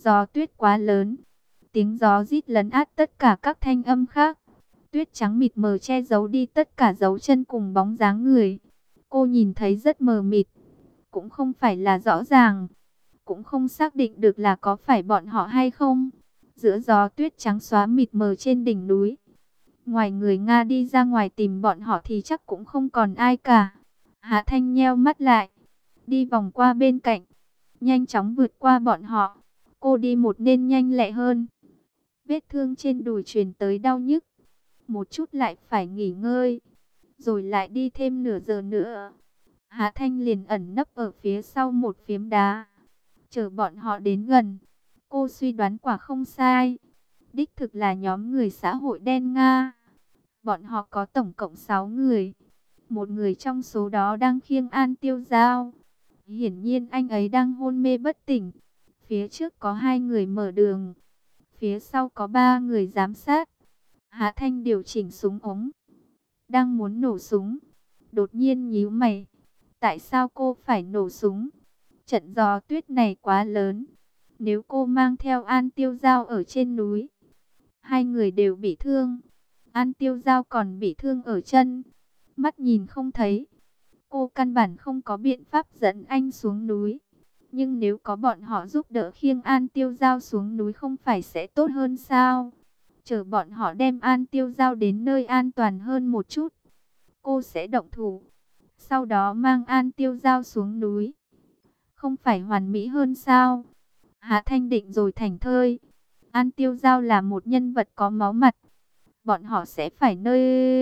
Gió tuyết quá lớn, tiếng gió rít lấn át tất cả các thanh âm khác. Tuyết trắng mịt mờ che giấu đi tất cả dấu chân cùng bóng dáng người. Cô nhìn thấy rất mờ mịt, cũng không phải là rõ ràng, cũng không xác định được là có phải bọn họ hay không. Giữa gió tuyết trắng xóa mịt mờ trên đỉnh núi, ngoài người Nga đi ra ngoài tìm bọn họ thì chắc cũng không còn ai cả. Hạ Thanh nheo mắt lại, đi vòng qua bên cạnh, nhanh chóng vượt qua bọn họ. Cô đi một nên nhanh lẹ hơn. Vết thương trên đùi truyền tới đau nhức, một chút lại phải nghỉ ngơi, rồi lại đi thêm nửa giờ nữa. Hạ Thanh liền ẩn nấp ở phía sau một phiến đá, chờ bọn họ đến gần. Cô suy đoán quả không sai, đích thực là nhóm người xã hội đen Nga. Bọn họ có tổng cộng 6 người. Một người trong số đó đang khiêng An Tiêu Giao. Hiển nhiên anh ấy đang hôn mê bất tỉnh. Phía trước có 2 người mở đường, phía sau có 3 người giám sát. Hạ Thanh điều chỉnh súng ống, đang muốn nổ súng, đột nhiên nhíu mày. Tại sao cô phải nổ súng? Trận gió tuyết này quá lớn. Nếu cô mang theo An Tiêu Giao ở trên núi, 2 người đều bị thương. An Tiêu Giao còn bị thương ở chân, mắt nhìn không thấy. Cô căn bản không có biện pháp dẫn anh xuống núi. Nhưng nếu có bọn họ giúp đỡ khiêng An Tiêu Giao xuống núi không phải sẽ tốt hơn sao? Chờ bọn họ đem An Tiêu Giao đến nơi an toàn hơn một chút, cô sẽ động thủ, sau đó mang An Tiêu Giao xuống núi. Không phải hoàn mỹ hơn sao? Hạ Thanh định rồi thảnh thơi. An Tiêu Giao là một nhân vật có máu mặt, bọn họ sẽ phải nơi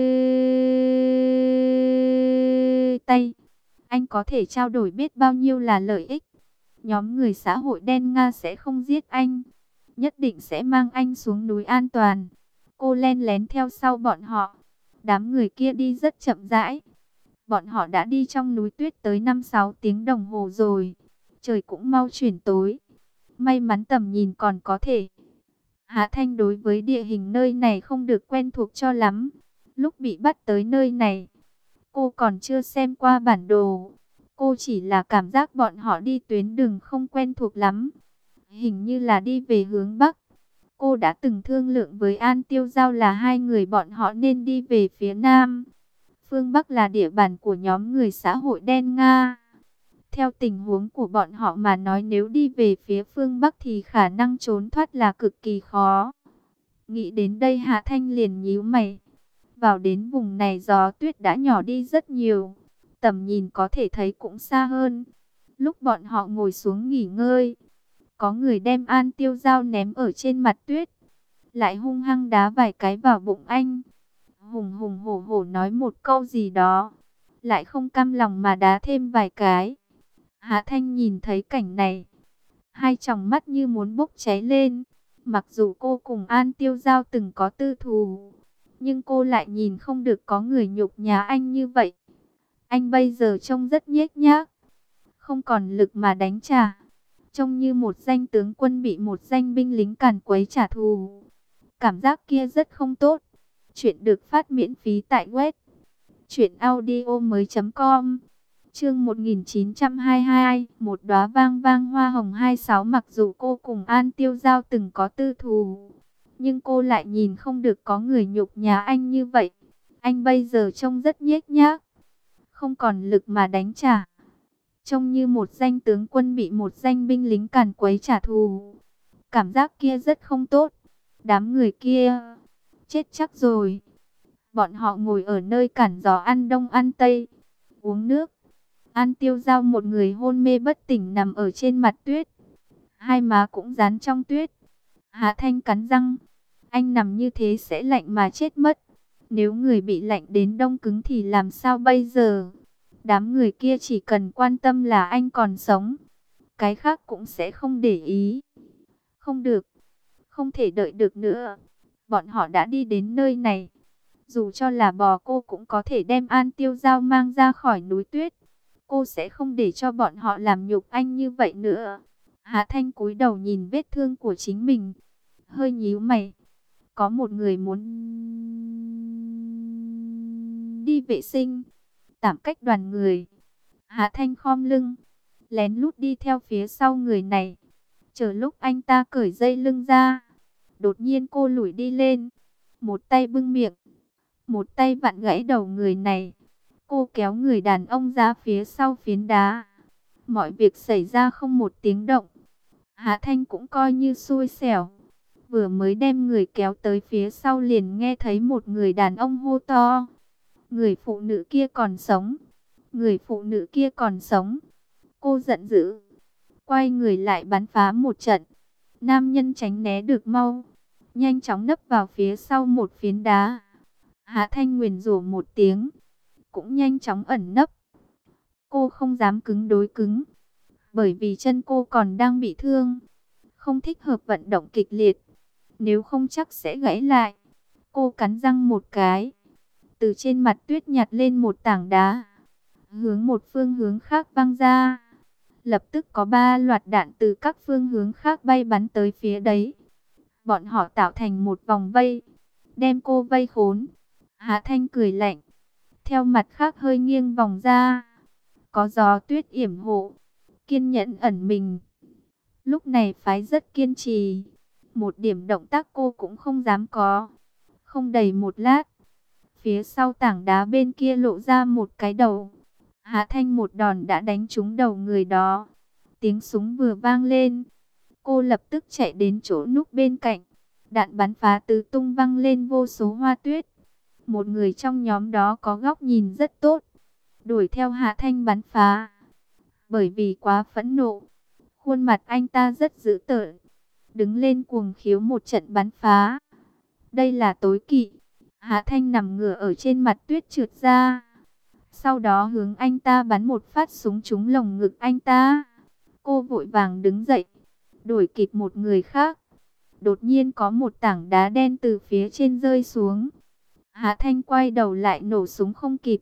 tay. Anh có thể trao đổi biết bao nhiêu là lợi ích. Nhóm người xã hội đen Nga sẽ không giết anh, nhất định sẽ mang anh xuống núi an toàn. Cô len lén theo sau bọn họ. Đám người kia đi rất chậm rãi. Bọn họ đã đi trong núi tuyết tới 5-6 tiếng đồng hồ rồi. Trời cũng mau chuyển tối. May mắn tầm nhìn còn có thể. Hạ Thanh đối với địa hình nơi này không được quen thuộc cho lắm. Lúc bị bắt tới nơi này, cô còn chưa xem qua bản đồ. Cô chỉ là cảm giác bọn họ đi tuyến đường không quen thuộc lắm. Hình như là đi về hướng Bắc. Cô đã từng thương lượng với An Tiêu Giao là 2 người bọn họ nên đi về phía Nam. Phương Bắc là địa bàn của nhóm người xã hội đen Nga. Theo tình huống của bọn họ mà nói, nếu đi về phía phương Bắc thì khả năng trốn thoát là cực kỳ khó. Nghĩ đến đây Hạ Thanh liền nhíu mày. Vào đến vùng này gió tuyết đã nhỏ đi rất nhiều, tầm nhìn có thể thấy cũng xa hơn. Lúc bọn họ ngồi xuống nghỉ ngơi, có người đem An Tiêu Giao ném ở trên mặt tuyết, lại hung hăng đá vài cái vào bụng anh. Hùng hùng hổ hổ nói một câu gì đó, lại không cam lòng mà đá thêm vài cái. Hạ Thanh nhìn thấy cảnh này, hai tròng mắt như muốn bốc cháy lên. Mặc dù cô cùng An Tiêu Giao từng có tư thù, nhưng cô lại nhìn không được có người nhục nhã anh như vậy. Anh bây giờ trông rất nhếch nhác, không còn lực mà đánh trả, trông như một danh tướng quân bị một danh binh lính càn quấy trả thù. Cảm giác kia rất không tốt. Chuyện được phát miễn phí tại web truyệnaudiomoi.com. Chương 1922, một đóa vang vang hoa hồng 26. Mặc dù cô cùng An Tiêu Giao từng có tư thù, nhưng cô lại nhìn không được có người nhục nhã anh như vậy. Anh bây giờ trông rất nhếch nhác, không còn lực mà đánh trả, trông như một danh tướng quân bị một danh binh lính càn quấy trả thù. Cảm giác kia rất không tốt. Đám người kia chết chắc rồi. Bọn họ ngồi ở nơi cản gió ăn đông ăn tây, uống nước. An Tiêu Giao một người hôn mê bất tỉnh nằm ở trên mặt tuyết, hai má cũng dán trong tuyết. Hạ Thanh cắn răng, anh nằm như thế sẽ lạnh mà chết mất. Nếu người bị lạnh đến đông cứng thì làm sao bây giờ? Đám người kia chỉ cần quan tâm là anh còn sống, cái khác cũng sẽ không để ý. Không được, không thể đợi được nữa. Bọn họ đã đi đến nơi này, dù cho là bò cô cũng có thể đem An Tiêu Giao mang ra khỏi núi tuyết. Cô sẽ không để cho bọn họ làm nhục anh như vậy nữa. Hạ Thanh cúi đầu nhìn vết thương của chính mình, hơi nhíu mày. Có một người muốn đi vệ sinh, tạm cách đoàn người. Hạ Thanh khom lưng, lén lút đi theo phía sau người này. Chờ lúc anh ta cởi dây lưng ra, đột nhiên cô lủi đi lên, một tay bưng miệng, một tay vặn gãy đầu người này. Cô kéo người đàn ông ra phía sau phiến đá. Mọi việc xảy ra không một tiếng động. Hạ Thanh cũng coi như xui xẻo. Vừa mới đem người kéo tới phía sau liền nghe thấy một người đàn ông hô to: người phụ nữ kia còn sống! Người phụ nữ kia còn sống! Cô giận dữ, quay người lại bắn phá một trận. Nam nhân tránh né được mau, nhanh chóng nấp vào phía sau một phiến đá. Hạ Thanh nguyền rủa một tiếng, cũng nhanh chóng ẩn nấp. Cô không dám cứng đối cứng, bởi vì chân cô còn đang bị thương, không thích hợp vận động kịch liệt, nếu không chắc sẽ gãy lại. Cô cắn răng một cái, từ trên mặt tuyết nhặt lên một tảng đá, hướng một phương hướng khác văng ra. Lập tức có 3 loạt đạn từ các phương hướng khác bay bắn tới phía đấy. Bọn họ tạo thành một vòng vây, đem cô vây khốn. Hạ Thanh cười lạnh, theo mặt khác hơi nghiêng vòng ra. Có gió tuyết yểm hộ, kiên nhẫn ẩn mình. Lúc này phái rất kiên trì, một điểm động tác cô cũng không dám có. Không đầy một lát, phía sau tảng đá bên kia lộ ra một cái đầu. Hạ Thanh một đòn đã đánh trúng đầu người đó. Tiếng súng vừa vang lên, cô lập tức chạy đến chỗ núp bên cạnh. Đạn bắn phá tứ tung văng lên vô số hoa tuyết. Một người trong nhóm đó có góc nhìn rất tốt, đuổi theo Hạ Thanh bắn phá. Bởi vì quá phẫn nộ, khuôn mặt anh ta rất dữ tợn, đứng lên cuồng khiếu một trận bắn phá. Đây là tối kỵ. Hạ Thanh nằm ngửa ở trên mặt tuyết trượt ra, sau đó hướng anh ta bắn một phát súng trúng lồng ngực anh ta. Cô vội vàng đứng dậy, đuổi kịp một người khác. Đột nhiên có một tảng đá đen từ phía trên rơi xuống. Hạ Thanh quay đầu lại nổ súng không kịp,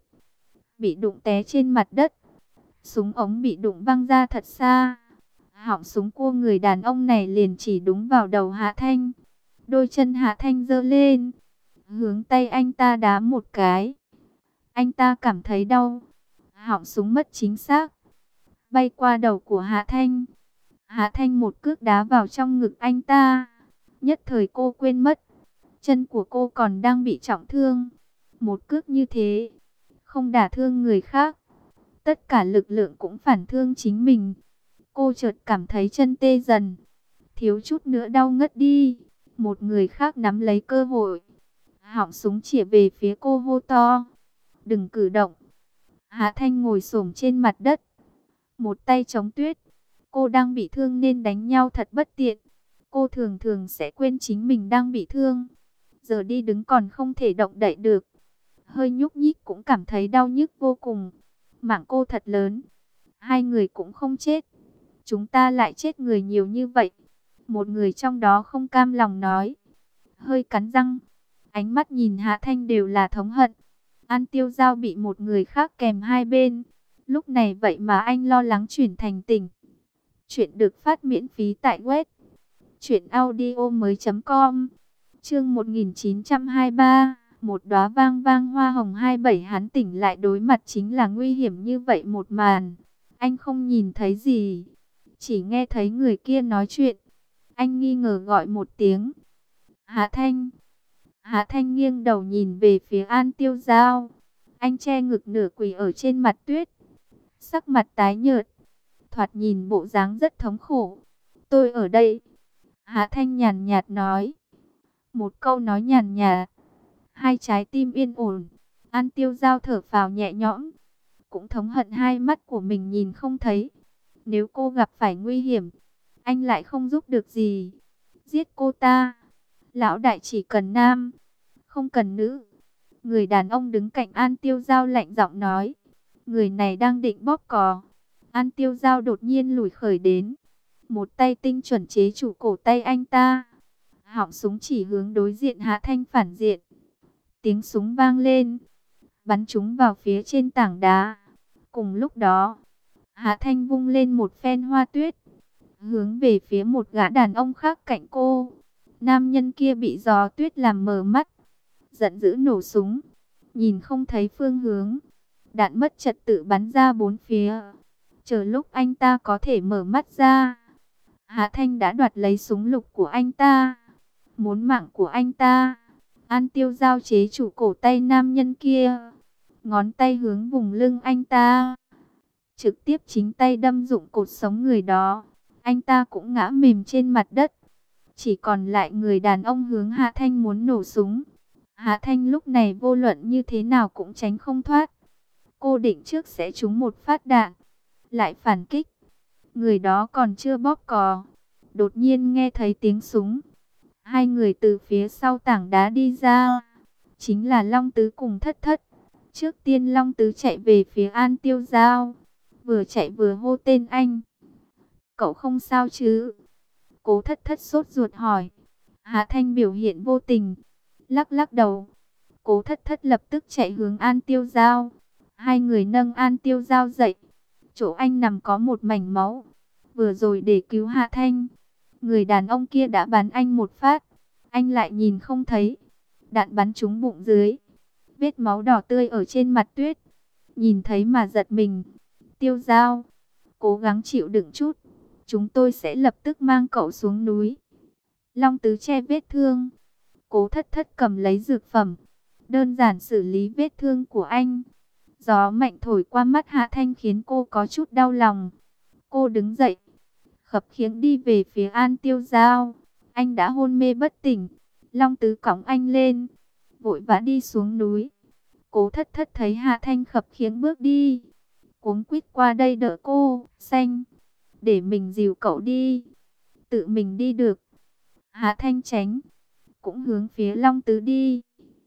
bị đụng té trên mặt đất. Súng ống bị đụng văng ra thật xa. Họng súng của người đàn ông này liền chỉ đúng vào đầu Hạ Thanh. Đôi chân Hạ Thanh giơ lên, hướng tay anh ta đá một cái. Anh ta cảm thấy đau, họng súng mất chính xác, bay qua đầu của Hạ Thanh. Hạ Thanh một cước đá vào trong ngực anh ta. Nhất thời cô quên mất, chân của cô còn đang bị trọng thương. Một cước như thế, không đả thương người khác, tất cả lực lượng cũng phản thương chính mình. Cô chợt cảm thấy chân tê dần, thiếu chút nữa đau ngất đi. Một người khác nắm lấy cơ hội, họng súng chĩa về phía cô hô to: đừng cử động. Hạ Thanh ngồi xổm trên mặt đất, một tay chống tuyết. Cô đang bị thương nên đánh nhau thật bất tiện. Cô thường thường sẽ quên chính mình đang bị thương. Giờ đi đứng còn không thể động đậy được, hơi nhúc nhích cũng cảm thấy đau nhức vô cùng. Mạng cô thật lớn, hai người cũng không chết, chúng ta lại chết người nhiều như vậy. Một người trong đó không cam lòng nói, hơi cắn răng. Ánh mắt nhìn Hạ Thanh đều là thống hận. An Tiêu Giao bị một người khác kèm hai bên, lúc này vậy mà anh lo lắng chuyển thành tình. Chuyện được phát miễn phí tại web truyệnaudiomoi.com. Chương 1923, một đóa vang vang hoa hồng 27. Hắn tỉnh lại đối mặt chính là nguy hiểm như vậy một màn. Anh không nhìn thấy gì, chỉ nghe thấy người kia nói chuyện. Anh nghi ngờ gọi một tiếng: Hạ Thanh. Hạ Thanh nghiêng đầu nhìn về phía An Tiêu Giao. Anh che ngực nửa quỳ ở trên mặt tuyết, sắc mặt tái nhợt, thoạt nhìn bộ dáng rất thống khổ. Tôi ở đây. Hạ Thanh nhàn nhạt nói. Một câu nói nhàn nhạt, hai trái tim yên ổn. An Tiêu Giao thở phào nhẹ nhõm, cũng thống hận hai mắt của mình nhìn không thấy. Nếu cô gặp phải nguy hiểm, anh lại không giúp được gì. Giết cô ta. Lão đại chỉ cần nam, không cần nữ. Người đàn ông đứng cạnh An Tiêu Giao lạnh giọng nói. Người này đang định bóp cò. An Tiêu Giao đột nhiên lùi khởi đến, một tay tinh chuẩn chế trụ cổ tay anh ta. Họng súng chỉ hướng đối diện Hạ Thanh phản diện. Tiếng súng vang lên, bắn trúng vào phía trên tảng đá. Cùng lúc đó, Hạ Thanh vung lên một phen hoa tuyết, hướng về phía một gã đàn ông khác cạnh cô. Nam nhân kia bị gió tuyết làm mờ mắt, giận dữ nổ súng, nhìn không thấy phương hướng. Đạn mất trật tự bắn ra bốn phía. Chờ lúc anh ta có thể mở mắt ra, Hạ Thanh đã đoạt lấy súng lục của anh ta, muốn mạng của anh ta. An Tiêu Giao chế trụ cổ tay nam nhân kia, ngón tay hướng vùng lưng anh ta, trực tiếp chính tay đâm dụng cột sống người đó. Anh ta cũng ngã mềm trên mặt đất. Chỉ còn lại người đàn ông hướng Hạ Thanh muốn nổ súng. Hạ Thanh lúc này vô luận như thế nào cũng tránh không thoát. Cô định trước sẽ trúng một phát đạn, lại phản kích. Người đó còn chưa bóp cò, đột nhiên nghe thấy tiếng súng. Hai người từ phía sau tảng đá đi ra, chính là Long Tứ cùng Thất Thất. Trước tiên Long Tứ chạy về phía An Tiêu Giao, vừa chạy vừa hô tên anh. Cậu không sao chứ? Cố Thất Thất sốt ruột hỏi. Hạ Thanh biểu hiện vô tình, lắc lắc đầu. Cố Thất Thất lập tức chạy hướng An Tiêu Giao. Hai người nâng An Tiêu Giao dậy. Chỗ anh nằm có một mảnh máu. Vừa rồi để cứu Hạ Thanh, người đàn ông kia đã bắn anh một phát, anh lại nhìn không thấy. Đạn bắn trúng bụng dưới, vết máu đỏ tươi ở trên mặt tuyết. Nhìn thấy mà giật mình. Tiêu Giao, cố gắng chịu đựng chút, chúng tôi sẽ lập tức mang cậu xuống núi. Long Tứ che vết thương. Cố Thất Thất cầm lấy dược phẩm, đơn giản xử lý vết thương của anh. Gió mạnh thổi qua mắt Hạ Thanh khiến cô có chút đau lòng. Cô đứng dậy, khập khiễng đi về phía An Tiêu Giao. Anh đã hôn mê bất tỉnh. Long Tứ cõng anh lên, vội vã đi xuống núi. Cố Thất Thất thấy Hạ Thanh khập khiễng bước đi, cuống quýt qua đây đỡ cô. Xanh, để mình dìu cậu đi, tự mình đi được. Hạ Thanh tránh, cũng hướng phía Long Tứ đi.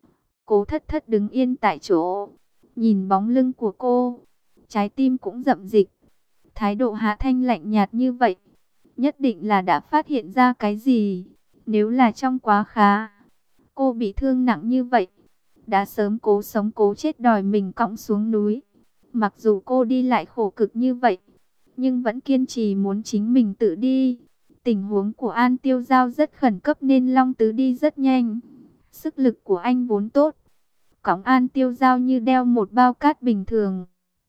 Cố Thất Thất đứng yên tại chỗ, nhìn bóng lưng của cô, trái tim cũng rậm dịch. Thái độ Hạ Thanh lạnh nhạt như vậy, nhất định là đã phát hiện ra cái gì. Nếu là trong quá khứ, cô bị thương nặng như vậy, đã sớm cố sống cố chết đòi mình cõng xuống núi. Mặc dù cô đi lại khổ cực như vậy, nhưng vẫn kiên trì muốn chính mình tự đi. Tình huống của An Tiêu Giao rất khẩn cấp nên Long Tứ đi rất nhanh. Sức lực của anh vốn tốt, cõng An Tiêu Giao như đeo một bao cát bình thường,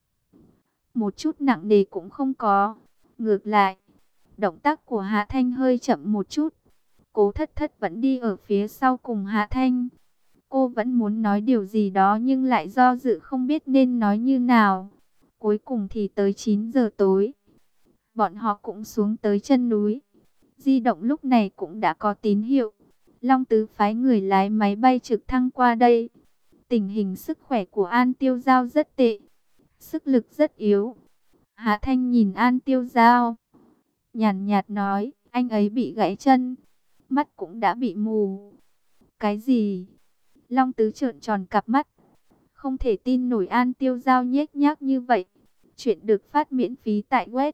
một chút nặng nề cũng không có. Ngược lại, động tác của Hạ Thanh hơi chậm một chút. Cố Thất Thất vẫn đi ở phía sau cùng Hạ Thanh. Cô vẫn muốn nói điều gì đó nhưng lại do dự không biết nên nói như nào. Cuối cùng thì tới 9 giờ tối, bọn họ cũng xuống tới chân núi. Di động lúc này cũng đã có tín hiệu. Long Tứ phái người lái máy bay trực thăng qua đây. Tình hình sức khỏe của An Tiêu Giao rất tệ, sức lực rất yếu. Hạ Thanh nhìn An Tiêu Giao, nhàn nhạt nói, anh ấy bị gãy chân, mắt cũng đã bị mù. Cái gì? Long Tứ trợn tròn cặp mắt, không thể tin nổi An Tiêu Giao nhếch nhác như vậy. Chuyện được phát miễn phí tại web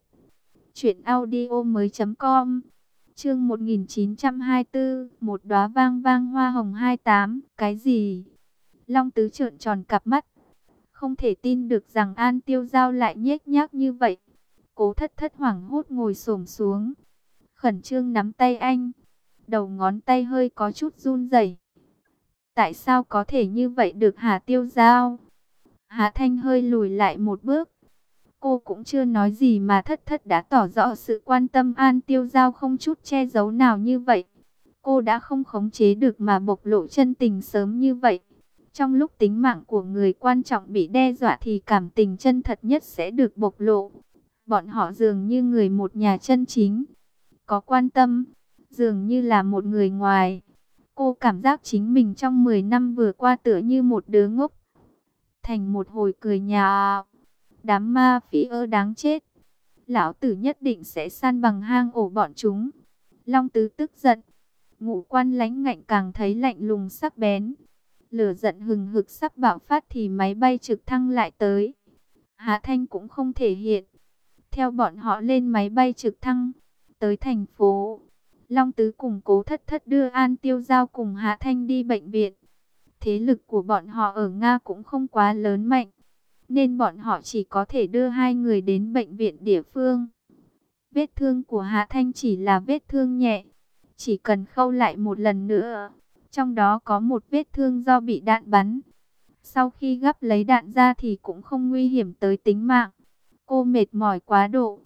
truyệnaudiomoi.com. Chương 1924, một đóa vang vang hoa hồng 28, cái gì? Long Tứ trợn tròn cặp mắt, không thể tin được rằng An Tiêu Giao lại nhếch nhác như vậy. Cố Thất Thất hoảng hốt ngồi xổm xuống, khẩn trương nắm tay anh, đầu ngón tay hơi có chút run rẩy. Tại sao có thể như vậy được hả Tiêu Giao? Hạ Thanh hơi lùi lại một bước. Cô cũng chưa nói gì mà Thất Thất đã tỏ rõ sự quan tâm An Tiêu Giao không chút che giấu nào như vậy. Cô đã không khống chế được mà bộc lộ chân tình sớm như vậy. Trong lúc tính mạng của người quan trọng bị đe dọa thì cảm tình chân thật nhất sẽ được bộc lộ. Bọn họ dường như người một nhà chân chính, có quan tâm, dường như là một người ngoài. Cô cảm giác chính mình trong 10 năm vừa qua tựa như một đứa ngốc. Thành một hồi cười nhạo. Đám ma phỉ ơ đáng chết, lão tử nhất định sẽ san bằng hang ổ bọn chúng. Long Tứ tức giận, ngũ quan lãnh ngạnh càng thấy lạnh lùng sắc bén. Lửa giận hừng hực sắp bạo phát thì máy bay trực thăng lại tới. Hạ Thanh cũng không thể hiện, theo bọn họ lên máy bay trực thăng, tới thành phố. Long Tứ cùng Cố Thất Thất đưa An Tiêu Giao cùng Hạ Thanh đi bệnh viện. Thế lực của bọn họ ở Nga cũng không quá lớn mạnh, nên bọn họ chỉ có thể đưa hai người đến bệnh viện địa phương. Vết thương của Hạ Thanh chỉ là vết thương nhẹ, chỉ cần khâu lại một lần nữa. Trong đó có một vết thương do bị đạn bắn. Sau khi gắp lấy đạn ra thì cũng không nguy hiểm tới tính mạng. Cô mệt mỏi quá độ,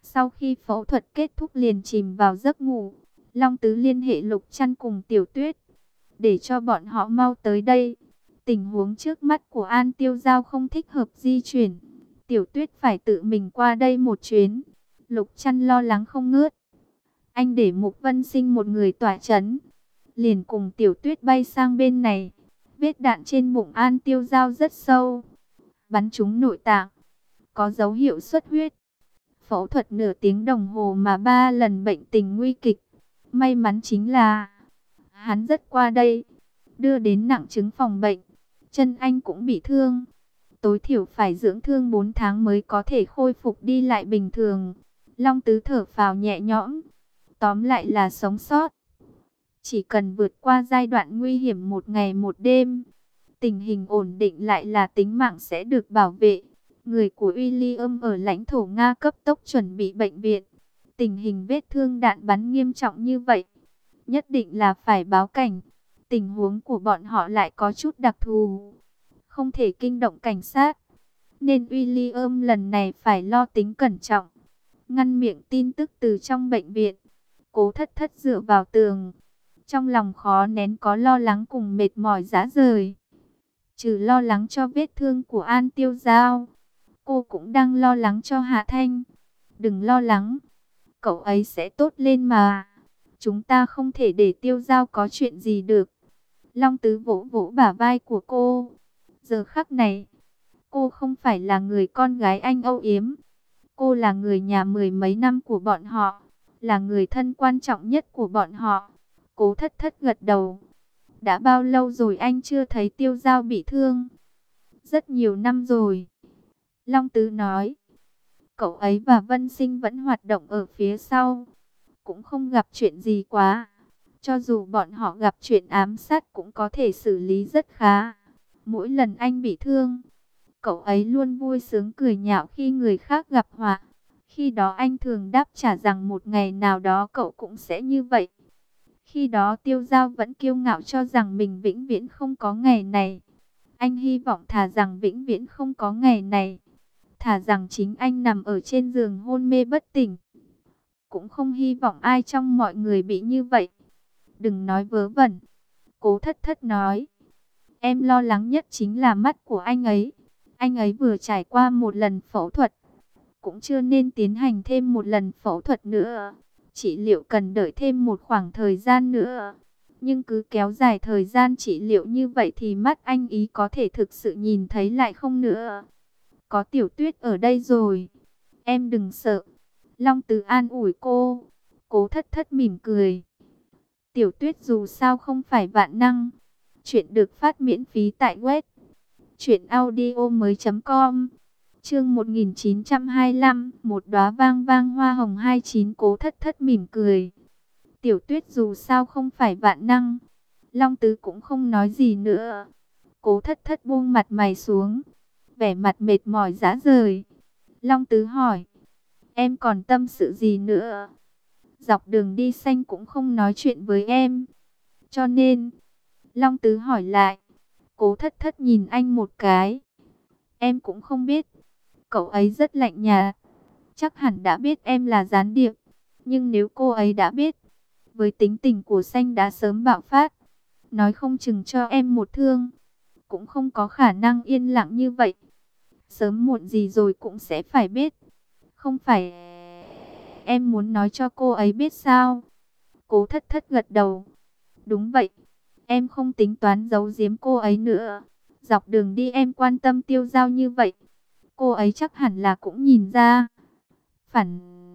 Sau khi phẫu thuật kết thúc liền chìm vào giấc ngủ. Long Tứ liên hệ Lục Trăn cùng Tiểu Tuyết, để cho bọn họ mau tới đây. Tình huống trước mắt của An Tiêu Giao không thích hợp di chuyển. Tiểu Tuyết phải tự mình qua đây một chuyến. Lục Trăn lo lắng không ngớt. Anh để Mục Vân Sinh một người tỏa chấn, liền cùng Tiểu Tuyết bay sang bên này. Vết đạn trên bụng An Tiêu Giao rất sâu, bắn trúng nội tạng, có dấu hiệu xuất huyết. Phẫu thuật nửa tiếng đồng hồ mà 3 lần bệnh tình nguy kịch. May mắn chính là hắn rất qua đây, đưa đến nặng chứng phòng bệnh. Chân anh cũng bị thương, tối thiểu phải dưỡng thương 4 tháng mới có thể khôi phục đi lại bình thường. Long Tứ thở phào nhẹ nhõm. Tóm lại là sống sót. Chỉ cần vượt qua giai đoạn nguy hiểm một ngày một đêm, tình hình ổn định lại là tính mạng sẽ được bảo vệ. Người của William ở lãnh thổ Nga cấp tốc chuẩn bị bệnh viện. Tình hình vết thương đạn bắn nghiêm trọng như vậy, nhất định là phải báo cảnh. Tình huống của bọn họ lại có chút đặc thù, không thể kinh động cảnh sát, nên William lần này phải lo tính cẩn trọng, ngăn miệng tin tức từ trong bệnh viện. Cố Thất Thất dựa vào tường, trong lòng khó nén có lo lắng cùng mệt mỏi rã rời. Trừ lo lắng cho vết thương của An Tiêu Giao, cô cũng đang lo lắng cho Hạ Thanh. Đừng lo lắng, cậu ấy sẽ tốt lên mà. Chúng ta không thể để Tiêu Giao có chuyện gì được. Long Tứ vỗ vỗ bả vai của cô. Giờ khắc này, cô không phải là người con gái anh âu yếm. Cô là người nhà mười mấy năm của bọn họ, là người thân quan trọng nhất của bọn họ. Cố Thất Thất gật đầu. Đã bao lâu rồi anh chưa thấy Tiêu Giao bị thương? Rất nhiều năm rồi. Long Tứ nói. Cậu ấy và Vân Sinh vẫn hoạt động ở phía sau, cũng không gặp chuyện gì quá. Cho dù bọn họ gặp chuyện ám sát cũng có thể xử lý rất khá. Mỗi lần anh bị thương, cậu ấy luôn vui sướng cười nhạo khi người khác gặp họa. Khi đó anh thường đáp trả rằng một ngày nào đó cậu cũng sẽ như vậy. Khi đó Tiêu Giao vẫn kiêu ngạo cho rằng mình vĩnh viễn không có ngày này. Anh hy vọng thà rằng vĩnh viễn không có ngày này, thà rằng chính anh nằm ở trên giường hôn mê bất tỉnh, cũng không hy vọng ai trong mọi người bị như vậy. Đừng nói vớ vẩn. Cố Thất Thất nói. Em lo lắng nhất chính là mắt của anh ấy. Anh ấy vừa trải qua một lần phẫu thuật, cũng chưa nên tiến hành thêm một lần phẫu thuật nữa. Trị liệu cần đợi thêm một khoảng thời gian nữa. Nhưng cứ kéo dài thời gian trị liệu như vậy thì mắt anh ý có thể thực sự nhìn thấy lại không nữa. Có Tiểu Tuyết ở đây rồi, em đừng sợ. Long Tứ an ủi cô. Cố Thất Thất mỉm cười. Tiểu Tuyết dù sao không phải vạn năng. Chuyện được phát miễn phí tại web truyệnaudiomoi.com. Chương 1925, một đóa vang vang hoa hồng 29. Cố Thất Thất mỉm cười. Tiểu Tuyết dù sao không phải vạn năng. Long Tứ cũng không nói gì nữa. Cố Thất Thất buông mặt mày xuống, vẻ mặt mệt mỏi rã rời. Long Tứ hỏi, em còn tâm sự gì nữa? Dọc đường đi Xanh cũng không nói chuyện với em, cho nên... Long Tứ hỏi lại. Cố Thất Thất nhìn anh một cái. Em cũng không biết. Cậu ấy rất lạnh nhạt, chắc hẳn đã biết em là gián điệp. Nhưng nếu cô ấy đã biết, với tính tình của Xanh đã sớm bạo phát, nói không chừng cho em một thương. Cũng không có khả năng yên lặng như vậy. Sớm muộn gì rồi cũng sẽ phải biết. Không phải em muốn nói cho cô ấy biết sao? Cố Thất Thất gật đầu. Đúng vậy, em không tính toán giấu giếm cô ấy nữa. Dọc đường đi em quan tâm Tiêu Giao như vậy, cô ấy chắc hẳn là cũng nhìn ra. Phản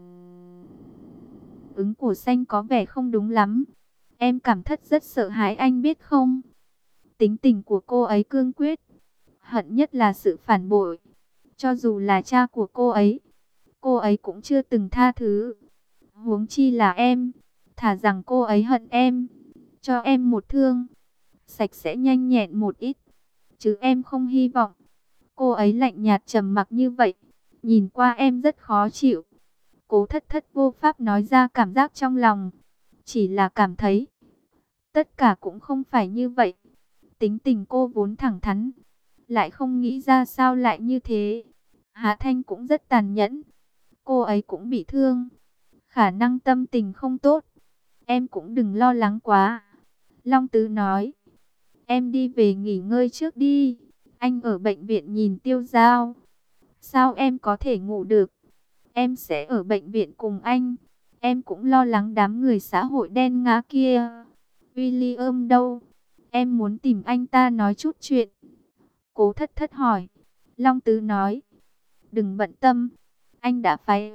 ứng của Xanh có vẻ không đúng lắm. Em cảm thấy rất sợ hãi anh biết không? Tính tình của cô ấy cương quyết, hận nhất là sự phản bội. Cho dù là cha của cô ấy cũng chưa từng tha thứ. Huống chi là em, thà rằng cô ấy hận em, cho em một thương, sạch sẽ nhanh nhẹn một ít. Chứ em không hy vọng. Cô ấy lạnh nhạt trầm mặc như vậy, nhìn qua em rất khó chịu. Cố Thất Thất vô pháp nói ra cảm giác trong lòng, chỉ là cảm thấy tất cả cũng không phải như vậy. Tính tình cô vốn thẳng thắn, lại không nghĩ ra sao lại như thế. Hạ Thanh cũng rất tàn nhẫn. cô ấy cũng bị thương, khả năng tâm tình không tốt. Em cũng đừng lo lắng quá. Long Tứ nói, em đi về nghỉ ngơi trước đi. Anh ở bệnh viện nhìn Tiêu Giao. Sao em có thể ngủ được? Em sẽ ở bệnh viện cùng anh. Em cũng lo lắng đám người xã hội đen ngá kia. William đâu? Em muốn tìm anh ta nói chút chuyện. Cố Thất Thất hỏi. Long Tứ nói, đừng bận tâm. Anh đã phái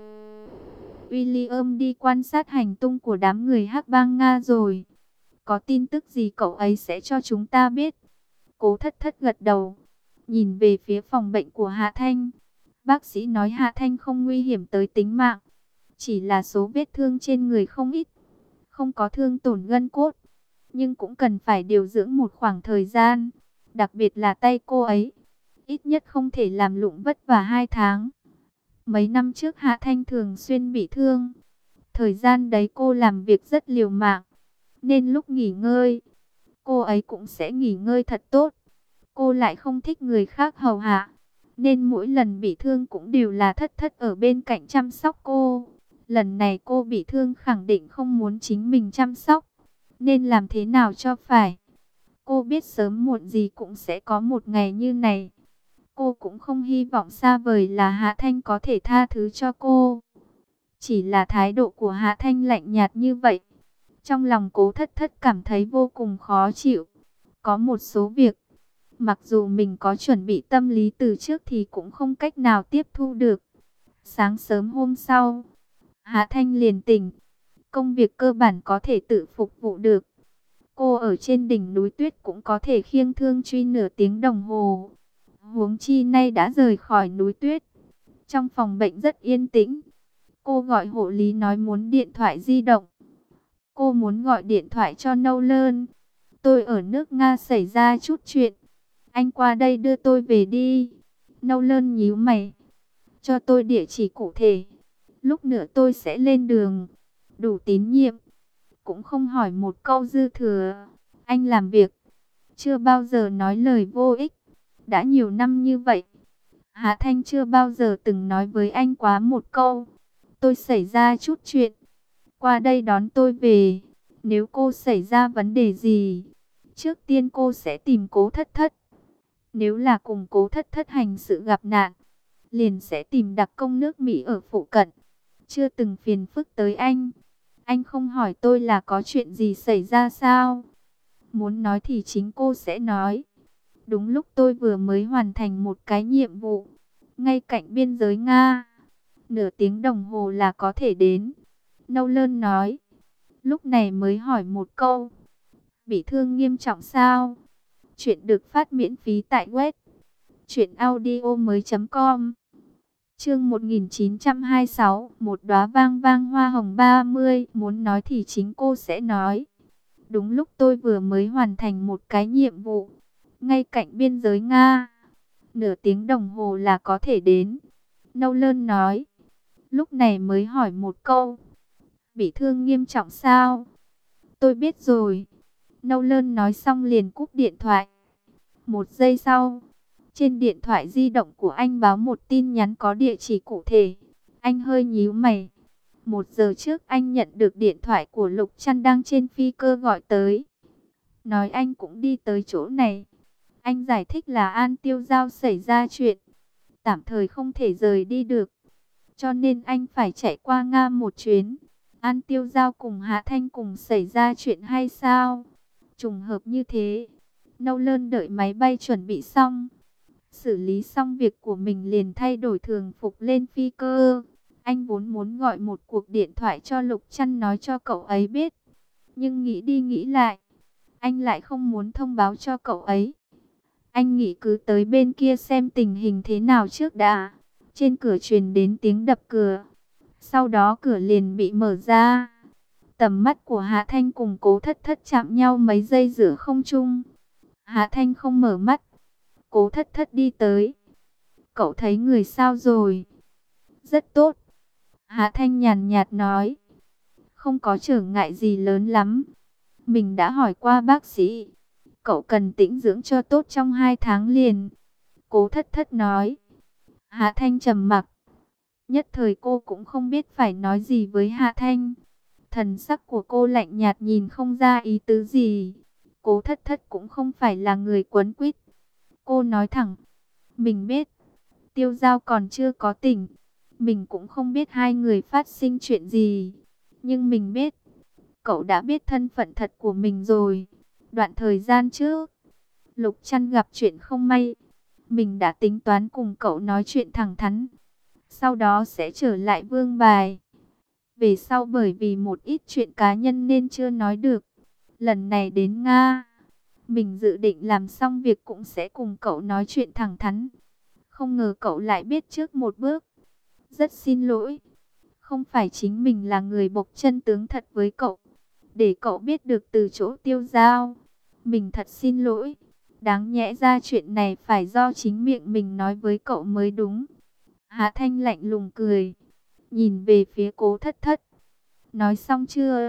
William đi quan sát hành tung của đám người hắc bang Nga rồi. Có tin tức gì cậu ấy sẽ cho chúng ta biết. Cố Thất Thất gật đầu, nhìn về phía phòng bệnh của Hạ Thanh. Bác sĩ nói Hạ Thanh không nguy hiểm tới tính mạng, chỉ là số vết thương trên người không ít, không có thương tổn gân cốt, nhưng cũng cần phải điều dưỡng một khoảng thời gian, đặc biệt là tay cô ấy, ít nhất không thể làm lụng vất vả 2 tháng. Mấy năm trước Hạ Thanh thường xuyên bị thương, thời gian đấy cô làm việc rất liều mạng, nên lúc nghỉ ngơi, cô ấy cũng sẽ nghỉ ngơi thật tốt. Cô lại không thích người khác hầu hạ, nên mỗi lần bị thương cũng đều là Thất Thất ở bên cạnh chăm sóc cô. Lần này cô bị thương khẳng định không muốn chính mình chăm sóc, nên làm thế nào cho phải. Cô biết sớm muộn gì cũng sẽ có một ngày như này. Cô cũng không hy vọng xa vời là Hạ Thanh có thể tha thứ cho cô. Chỉ là thái độ của Hạ Thanh lạnh nhạt như vậy, trong lòng Cố Thất Thất cảm thấy vô cùng khó chịu. Có một số việc, mặc dù mình có chuẩn bị tâm lý từ trước thì cũng không cách nào tiếp thu được. Sáng sớm hôm sau, Hạ Thanh liền tỉnh. Công việc cơ bản có thể tự phục vụ được. Cô ở trên đỉnh núi tuyết cũng có thể khiêng thương truy nửa tiếng đồng hồ. Huống chi nay đã rời khỏi núi tuyết. Trong phòng bệnh rất yên tĩnh. Cô gọi hộ lý nói muốn điện thoại di động. Cô muốn gọi điện thoại cho Nolan. Tôi ở nước Nga xảy ra chút chuyện. Anh qua đây đưa tôi về đi. Nolan nhíu mày. Cho tôi địa chỉ cụ thể. Lúc nữa tôi sẽ lên đường. Đủ tín nhiệm. Cũng không hỏi một câu dư thừa. Anh làm việc, chưa bao giờ nói lời vô ích. Đã nhiều năm như vậy, Hạ Thanh chưa bao giờ từng nói với anh quá một câu. Tôi xảy ra chút chuyện. Qua đây đón tôi về. Nếu cô xảy ra vấn đề gì, trước tiên cô sẽ tìm Cố Thất Thất. Nếu là cùng Cố Thất Thất hành sự gặp nạn, liền sẽ tìm đặc công nước Mỹ ở phụ cận. Chưa từng phiền phức tới anh. Anh không hỏi tôi là có chuyện gì xảy ra sao? Muốn nói thì chính cô sẽ nói. Đúng lúc tôi vừa mới hoàn thành một cái nhiệm vụ, ngay cạnh biên giới Nga. Nửa tiếng đồng hồ là có thể đến. Nolan nói. Lúc này mới hỏi một câu. Bị thương nghiêm trọng sao? Chuyện được phát miễn phí tại web truyệnaudiomoi.com. Chương 1926, một đóa vang vang hoa hồng 30, muốn nói thì chính cô sẽ nói. Đúng lúc tôi vừa mới hoàn thành một cái nhiệm vụ, ngay cạnh biên giới Nga. Nửa tiếng đồng hồ là có thể đến. Nolan nói. Lúc này mới hỏi một câu. Bị thương nghiêm trọng sao? Tôi biết rồi. Nolan nói xong liền cúp điện thoại. Một giây sau, trên điện thoại di động của anh báo một tin nhắn có địa chỉ cụ thể. Anh hơi nhíu mày. 1 giờ trước anh nhận được điện thoại của Lục Trăn đang trên phi cơ gọi tới. Nói anh cũng đi tới chỗ này. Anh giải thích là An Tiêu Giao xảy ra chuyện, tạm thời không thể rời đi được, cho nên anh phải chạy qua Nga một chuyến. An Tiêu Giao cùng Hạ Thanh cùng xảy ra chuyện hay sao? Trùng hợp như thế. Nolan đợi máy bay chuẩn bị xong, xử lý xong việc của mình liền thay đổi thường phục lên phi cơ. Anh vốn muốn gọi một cuộc điện thoại cho Lục Trăn nói cho cậu ấy biết, nhưng nghĩ đi nghĩ lại, anh lại không muốn thông báo cho cậu ấy. Anh nghĩ cứ tới bên kia xem tình hình thế nào trước đã. Trên cửa truyền đến tiếng đập cửa. Sau đó cửa liền bị mở ra. Tầm mắt của Hạ Thanh cùng Cố Thất Thất chạm nhau mấy giây giữa không trung. Hạ Thanh không mở mắt. Cố Thất Thất đi tới. Cậu thấy người sao rồi? Rất tốt. Hạ Thanh nhàn nhạt nói. Không có trở ngại gì lớn lắm. Mình đã hỏi qua bác sĩ. Cậu cần tĩnh dưỡng cho tốt trong 2 tháng liền. Cố Thất Thất nói. Hạ Thanh trầm mặc. Nhất thời cô cũng không biết phải nói gì với Hạ Thanh. Thần sắc của cô lạnh nhạt nhìn không ra ý tứ gì. Cố Thất Thất cũng không phải là người quấn quýt. Cô nói thẳng, mình biết, Tiêu Giao còn chưa có tỉnh. Mình cũng không biết hai người phát sinh chuyện gì. Nhưng mình biết, cậu đã biết thân phận thật của mình rồi. Đoạn thời gian trước, Lục Trăn gặp chuyện không may. Mình đã tính toán cùng cậu nói chuyện thẳng thắn. Sau đó sẽ trở lại Vương Bài. Về sau bởi vì một ít chuyện cá nhân nên chưa nói được. Lần này đến Nga, mình dự định làm xong việc cũng sẽ cùng cậu nói chuyện thẳng thắn. Không ngờ cậu lại biết trước một bước. Rất xin lỗi. Không phải chính mình là người bộc chân tướng thật với cậu. Để cậu biết được từ chỗ Tiêu Giao. Mình thật xin lỗi. Đáng nhẽ ra chuyện này phải do chính miệng mình nói với cậu mới đúng. Hạ Thanh lạnh lùng cười. Nhìn về phía Cố Thất Thất. Nói xong chưa?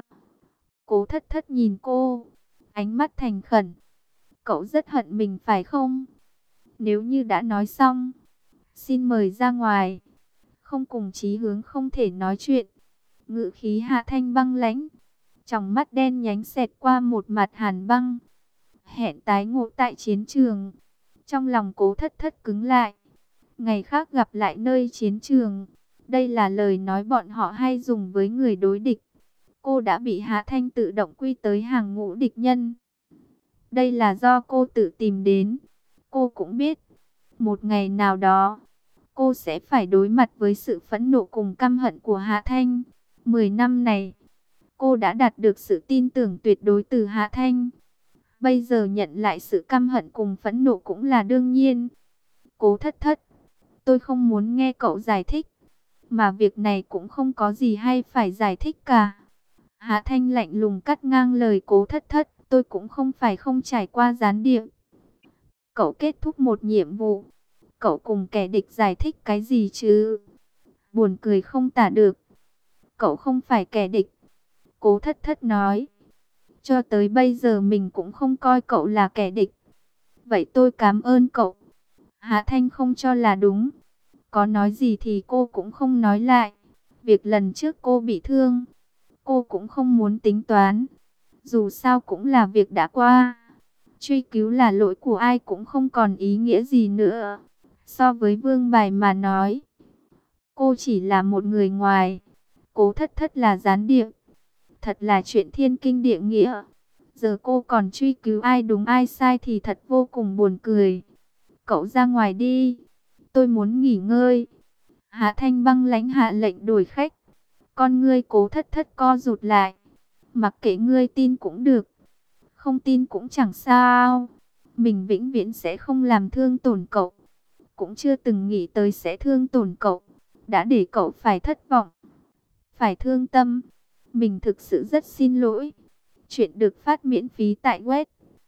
Cố Thất Thất nhìn cô. Ánh mắt thành khẩn. Cậu rất hận mình phải không? Nếu như đã nói xong, xin mời ra ngoài. Không cùng chí hướng không thể nói chuyện. Ngữ khí Hạ Thanh băng lãnh. Trong mắt đen nhánh xẹt qua một mặt hàn băng. Hẹn tái ngộ tại chiến trường. Trong lòng Cố Thất Thất cứng lại. Ngày khác gặp lại nơi chiến trường. Đây là lời nói bọn họ hay dùng với người đối địch. Cô đã bị Hạ Thanh tự động quy tới hàng ngũ địch nhân. Đây là do cô tự tìm đến. Cô cũng biết, một ngày nào đó, cô sẽ phải đối mặt với sự phẫn nộ cùng căm hận của Hạ Thanh. 10 năm này, cô đã đạt được sự tin tưởng tuyệt đối từ Hạ Thanh. Bây giờ nhận lại sự căm hận cùng phẫn nộ cũng là đương nhiên. Cố Thất Thất, tôi không muốn nghe cậu giải thích. Mà việc này cũng không có gì hay phải giải thích cả. Hạ Thanh lạnh lùng cắt ngang lời Cố Thất Thất. Tôi cũng không phải không trải qua gián điệp. Cậu kết thúc một nhiệm vụ. Cậu cùng kẻ địch giải thích cái gì chứ? Buồn cười không tả được. Cậu không phải kẻ địch. Cố Thất Thất nói. Cho tới bây giờ mình cũng không coi cậu là kẻ địch. Vậy tôi cảm ơn cậu. Hạ Thanh không cho là đúng. Có nói gì thì cô cũng không nói lại. Việc lần trước cô bị thương, cô cũng không muốn tính toán. Dù sao cũng là việc đã qua. Truy cứu là lỗi của ai cũng không còn ý nghĩa gì nữa. So với Vương Bài mà nói, cô chỉ là một người ngoài. Cố Thất Thất là gián điệp. Thật là chuyện thiên kinh địa nghĩa. Giờ cô còn truy cứu ai đúng ai sai thì thật vô cùng buồn cười. Cậu ra ngoài đi. Tôi muốn nghỉ ngơi. Hạ Thanh băng lãnh hạ lệnh đuổi khách. Con ngươi Cố Thất Thất co rụt lại. Mặc kệ ngươi tin cũng được, không tin cũng chẳng sao. Mình vĩnh viễn sẽ không làm thương tổn cậu. Cũng chưa từng nghĩ tới sẽ thương tổn cậu. Đã để cậu phải thất vọng, phải thương tâm. Mình thực sự rất xin lỗi. Chuyện được phát miễn phí tại web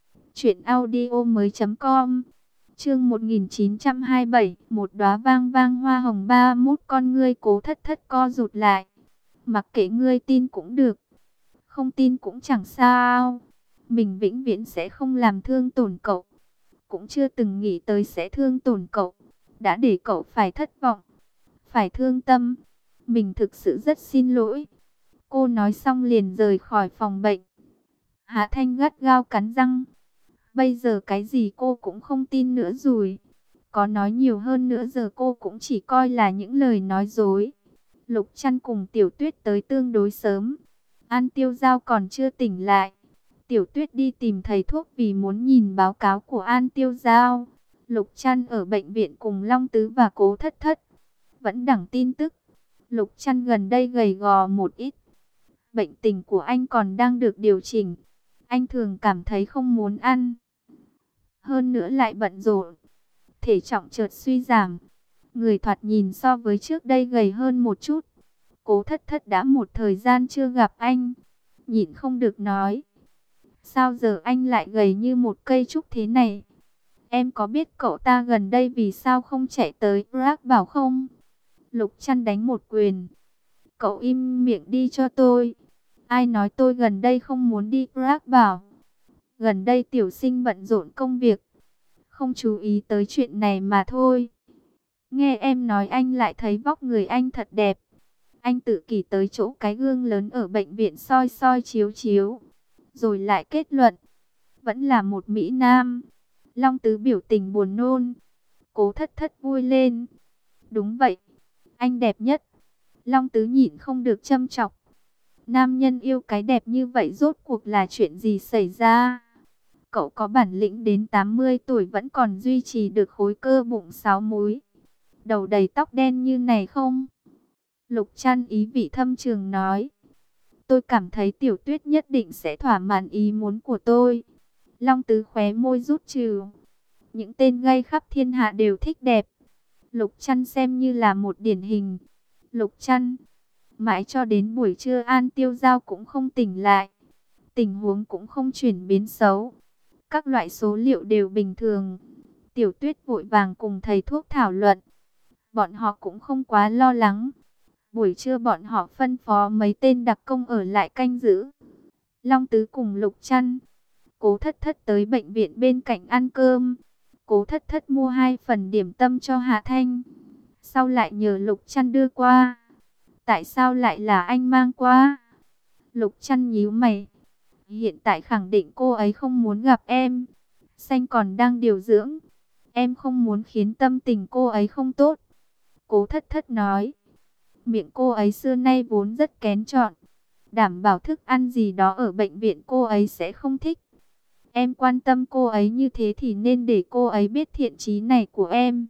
truyệnaudiomoi.com. Chương 1927, một đóa vang vang hoa hồng 31. Con ngươi Cố Thất Thất co rụt lại. Mặc kệ ngươi tin cũng được, không tin cũng chẳng sao. Mình vĩnh viễn sẽ không làm thương tổn cậu. Cũng chưa từng nghĩ tới sẽ thương tổn cậu. Đã để cậu phải thất vọng, phải thương tâm. Mình thực sự rất xin lỗi. Cô nói xong liền rời khỏi phòng bệnh. Hạ Thanh gắt gao cắn răng. Bây giờ cái gì cô cũng không tin nữa rồi. Có nói nhiều hơn nữa giờ cô cũng chỉ coi là những lời nói dối. Lục Trăn cùng Tiểu Tuyết tới tương đối sớm. An Tiêu Giao còn chưa tỉnh lại. Tiểu Tuyết đi tìm thầy thuốc vì muốn nhìn báo cáo của An Tiêu Giao. Lục Trăn ở bệnh viện cùng Long Tứ và Cố Thất Thất. Vẫn đẳng tin tức. Lục Trăn gần đây gầy gò một ít. Bệnh tình của anh còn đang được điều chỉnh. Anh thường cảm thấy không muốn ăn. Hơn nữa lại bận rộn. Thể trọng chợt suy giảm. Người thoạt nhìn so với trước đây gầy hơn một chút. Cố Thất Thất đã một thời gian chưa gặp anh. Nhịn không được nói. Sao giờ anh lại gầy như một cây trúc thế này? Em có biết cậu ta gần đây vì sao không chạy tới Prague bảo không? Lục Trăn đánh một quyền. Cậu im miệng đi cho tôi. Ai nói tôi gần đây không muốn đi Prague bảo? Gần đây tiểu sinh bận rộn công việc, không chú ý tới chuyện này mà thôi. Nghe em nói anh lại thấy vóc người anh thật đẹp. Anh tự kỷ tới chỗ cái gương lớn ở bệnh viện soi soi chiếu chiếu. Rồi lại kết luận, vẫn là một Mỹ Nam. Long Tứ biểu tình buồn nôn. Cố Thất Thất vui lên. Đúng vậy, anh đẹp nhất. Long Tứ nhịn không được châm chọc. Nam nhân yêu cái đẹp như vậy rốt cuộc là chuyện gì xảy ra? Cậu có bản lĩnh đến 80 tuổi vẫn còn duy trì được khối cơ bụng 6 múi, đầu đầy tóc đen như này không? Lục Trăn ý vị thâm trường nói. Tôi cảm thấy Tiểu Tuyết nhất định sẽ thỏa mãn ý muốn của tôi. Long Tứ khóe môi rút trừ. Những tên gay khắp thiên hạ đều thích đẹp. Lục Trăn xem như là một điển hình. Lục Trăn, mãi cho đến buổi trưa An Tiêu Giao cũng không tỉnh lại. Tình huống cũng không chuyển biến xấu. Các loại số liệu đều bình thường. Tiểu Tuyết vội vàng cùng thầy thuốc thảo luận. Bọn họ cũng không quá lo lắng. Buổi trưa bọn họ phân phó mấy tên đặc công ở lại canh giữ. Long Tứ cùng Lục Trăn, Cố Thất Thất tới bệnh viện bên cạnh ăn cơm. Cố Thất Thất mua 2 phần điểm tâm cho Hạ Thanh. Sau lại nhờ Lục Trăn đưa qua. Tại sao lại là anh mang qua? Lục Trăn nhíu mày. Hiện tại khẳng định cô ấy không muốn gặp em. Xanh còn đang điều dưỡng. Em không muốn khiến tâm tình cô ấy không tốt. Cố Thất Thất nói. Miệng cô ấy xưa nay vốn rất kén chọn. Đảm bảo thức ăn gì đó ở bệnh viện cô ấy sẽ không thích. Em quan tâm cô ấy như thế thì nên để cô ấy biết thiện chí này của em.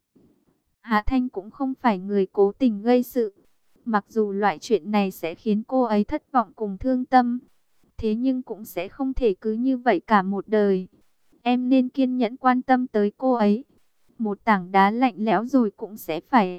Hạ Thanh cũng không phải người cố tình gây sự. Mặc dù loại chuyện này sẽ khiến cô ấy thất vọng cùng thương tâm. Thế nhưng cũng sẽ không thể cứ như vậy cả một đời. Em nên kiên nhẫn quan tâm tới cô ấy. Một tảng đá lạnh lẽo rồi cũng sẽ phải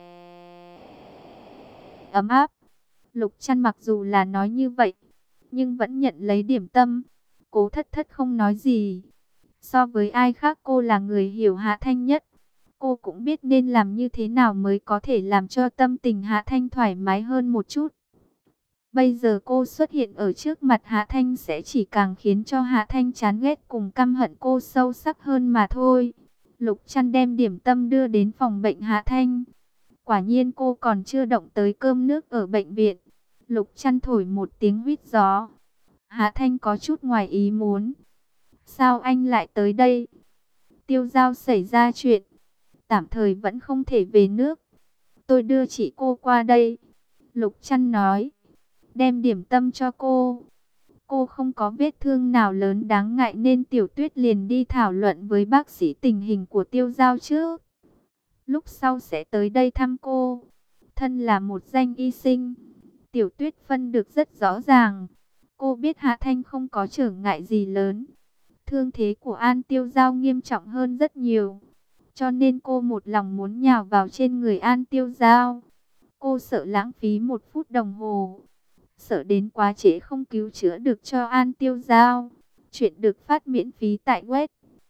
ấm áp. Lục Trăn mặc dù là nói như vậy, nhưng vẫn nhận lấy điểm tâm. Cố Thất Thất không nói gì. So với ai khác cô là người hiểu Hạ Thanh nhất. Cô cũng biết nên làm như thế nào mới có thể làm cho tâm tình Hạ Thanh thoải mái hơn một chút. Bây giờ cô xuất hiện ở trước mặt Hạ Thanh sẽ chỉ càng khiến cho Hạ Thanh chán ghét cùng căm hận cô sâu sắc hơn mà thôi. Lục Trăn đem điểm tâm đưa đến phòng bệnh Hạ Thanh. Quả nhiên cô còn chưa động tới cơm nước ở bệnh viện. Lục Trăn thổi một tiếng huýt gió. Hạ Thanh có chút ngoài ý muốn. Sao anh lại tới đây? Tiêu Giao xảy ra chuyện. Tạm thời vẫn không thể về nước. Tôi đưa chị cô qua đây. Lục Trăn nói. Đem điểm tâm cho cô. Cô không có vết thương nào lớn đáng ngại nên Tiểu Tuyết liền đi thảo luận với bác sĩ tình hình của Tiêu Giao trước. Lúc sau sẽ tới đây thăm cô. Thân là một danh y sinh, Tiểu Tuyết phân được rất rõ ràng. Cô biết Hạ Thanh không có trở ngại gì lớn. Thương thế của An Tiêu Giao nghiêm trọng hơn rất nhiều. Cho nên cô một lòng muốn nhào vào trên người An Tiêu Giao. Cô sợ lãng phí 1 phút đồng hồ. Sợ đến quá trễ không cứu chữa được cho An Tiêu Giao. Chuyện được phát miễn phí tại web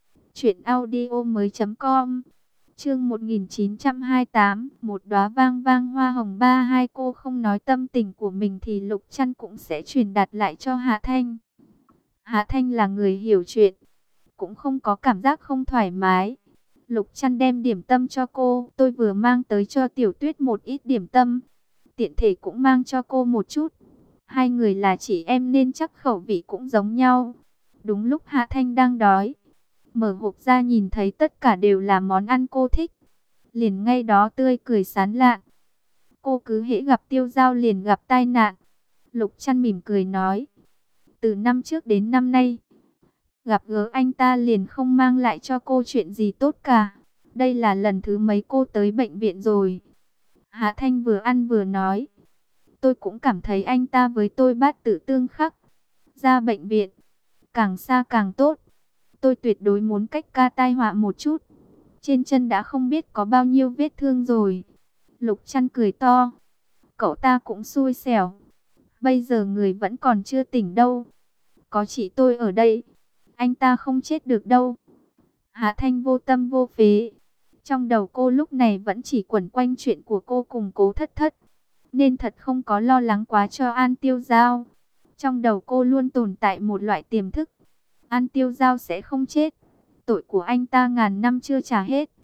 truyệnaudiomoi.com. Chương 1928, một đóa vang vang hoa hồng 32. Cô không nói tâm tình của mình thì Lục Trăn cũng sẽ truyền đạt lại cho Hạ Thanh. Hạ Thanh là người hiểu chuyện, cũng không có cảm giác không thoải mái. Lục Trăn đem điểm tâm cho cô, tôi vừa mang tới cho Tiểu Tuyết một ít điểm tâm, tiện thể cũng mang cho cô một chút. Hai người là chị em nên chắc khẩu vị cũng giống nhau. Đúng lúc Hạ Thanh đang đói, mở hộp ra nhìn thấy tất cả đều là món ăn cô thích. Liền ngay đó tươi cười sán lạn. Cô cứ hễ gặp Tiêu Giao liền gặp tai nạn. Lục Trăn mỉm cười nói. Từ năm trước đến năm nay, gặp gỡ anh ta liền không mang lại cho cô chuyện gì tốt cả. Đây là lần thứ mấy cô tới bệnh viện rồi. Hạ Thanh vừa ăn vừa nói. Tôi cũng cảm thấy anh ta với tôi bát tự tương khắc. Ra bệnh viện, càng xa càng tốt. Tôi tuyệt đối muốn cách ca tai họa một chút. Trên chân đã không biết có bao nhiêu vết thương rồi. Lục Trăn cười to. Cậu ta cũng xui xẻo. Bây giờ người vẫn còn chưa tỉnh đâu. Có chị tôi ở đây, anh ta không chết được đâu. Hạ Thanh vô tâm vô phế. Trong đầu cô lúc này vẫn chỉ quẩn quanh chuyện của cô cùng Cố Thất Thất. Nên thật không có lo lắng quá cho An Tiêu Giao. Trong đầu cô luôn tồn tại một loại tiềm thức. An Tiêu Giao sẽ không chết. Tội của anh ta ngàn năm chưa trả hết.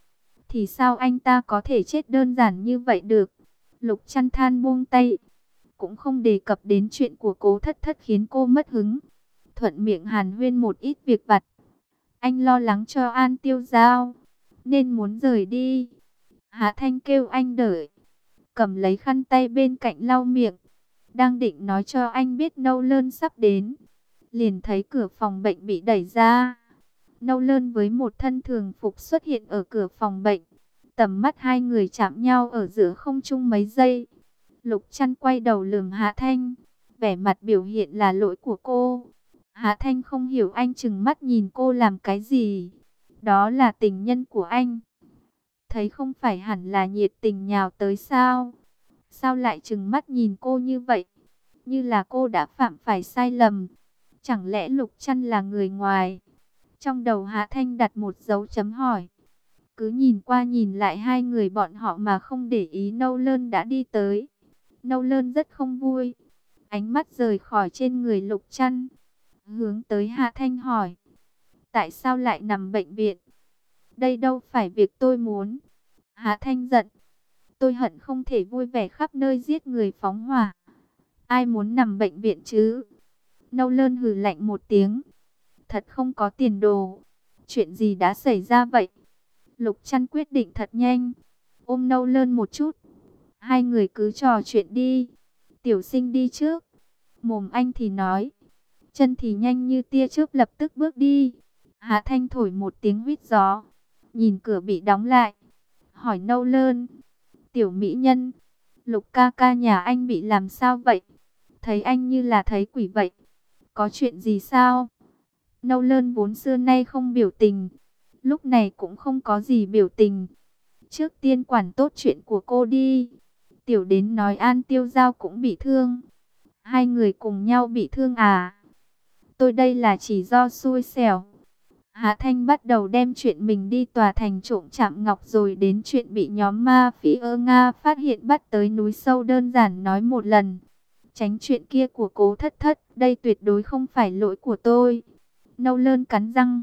thì sao anh ta có thể chết đơn giản như vậy được? Lục Chăn than buông tay, cũng không đề cập đến chuyện của Cố Thất Thất khiến cô mất hứng. Thuận miệng hàn huyên một ít việc vặt. Anh lo lắng cho An Tiêu Giao, nên muốn rời đi. Hạ Thanh kêu anh đợi, cầm lấy khăn tay bên cạnh lau miệng. Đang định nói cho anh biết Nâu Lơn sắp đến, liền thấy cửa phòng bệnh bị đẩy ra. Nâu Lơn với một thân thường phục xuất hiện ở cửa phòng bệnh. Tầm mắt hai người chạm nhau ở giữa không trung mấy giây. Lục Chăn quay đầu lườm Hạ Thanh, vẻ mặt biểu hiện là lỗi của cô. Hạ Thanh không hiểu anh trừng mắt nhìn cô làm cái gì. Đó là tình nhân của anh. Thấy không phải hẳn là nhiệt tình nhào tới sao? Sao lại trừng mắt nhìn cô như vậy? Như là cô đã phạm phải sai lầm. Chẳng lẽ Lục Chăn là người ngoài? Trong đầu Hạ Thanh đặt một dấu chấm hỏi. Cứ nhìn qua nhìn lại hai người bọn họ mà không để ý Nâu Lơn đã đi tới. Nâu Lơn rất không vui. Ánh mắt rời khỏi trên người Lục Chăn, hướng tới Hạ Thanh hỏi. Tại sao lại nằm bệnh viện? Đây đâu phải việc tôi muốn. Hạ Thanh giận. Tôi hận không thể vui vẻ khắp nơi giết người phóng hỏa. Ai muốn nằm bệnh viện chứ? Nâu Lơn hừ lạnh một tiếng. Thật không có tiền đồ. Chuyện gì đã xảy ra vậy? Lục Chăn quyết định thật nhanh, ôm Nâu Lơn một chút. Hai người cứ trò chuyện đi. Tiểu Sinh đi trước. Mồm anh thì nói, chân thì nhanh như tia chớp lập tức bước đi. Hạ Thanh thổi một tiếng huýt gió, nhìn cửa bị đóng lại, hỏi Nâu Lơn. Tiểu mỹ nhân, Lục ca ca nhà anh bị làm sao vậy? Thấy anh như là thấy quỷ vậy. Có chuyện gì sao? Nâu Lơn vốn xưa nay không biểu tình, lúc này cũng không có gì biểu tình. Trước tiên quản tốt chuyện của cô đi. Tiểu đến nói An Tiêu Giao cũng bị thương. Hai người cùng nhau bị thương à? Tôi đây là chỉ do xui xẻo. Hạ Thanh bắt đầu đem chuyện mình đi tòa thành trộm Trạm Ngọc rồi đến chuyện bị nhóm ma phỉ Nga phát hiện bắt tới núi sâu đơn giản nói một lần. Tránh chuyện kia của Cố Thất Thất, đây tuyệt đối không phải lỗi của tôi. Nâu Lơn cắn răng.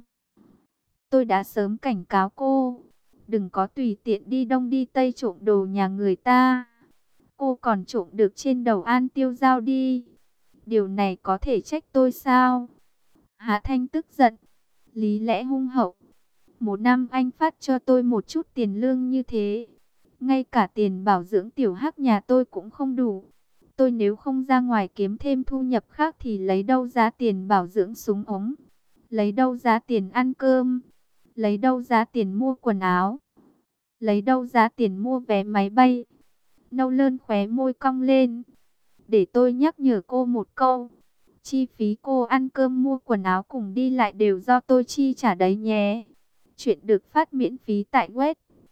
Tôi đã sớm cảnh cáo cô, đừng có tùy tiện đi đông đi tây trộm đồ nhà người ta. Cô còn trộm được trên đầu An Tiêu Giao đi. Điều này có thể trách tôi sao? Hạ Thanh tức giận, lý lẽ hung hậu. Một năm anh phát cho tôi một chút tiền lương như thế, ngay cả tiền bảo dưỡng tiểu hắc nhà tôi cũng không đủ. Tôi nếu không ra ngoài kiếm thêm thu nhập khác thì lấy đâu ra tiền bảo dưỡng súng ống? Lấy đâu ra tiền ăn cơm? Lấy đâu ra tiền mua quần áo? Lấy đâu ra tiền mua vé máy bay? Nâu Lơn khóe môi cong lên. Để tôi nhắc nhở cô một câu. Chi phí cô ăn cơm mua quần áo cùng đi lại đều do tôi chi trả đấy nhé. Chuyện được phát miễn phí tại web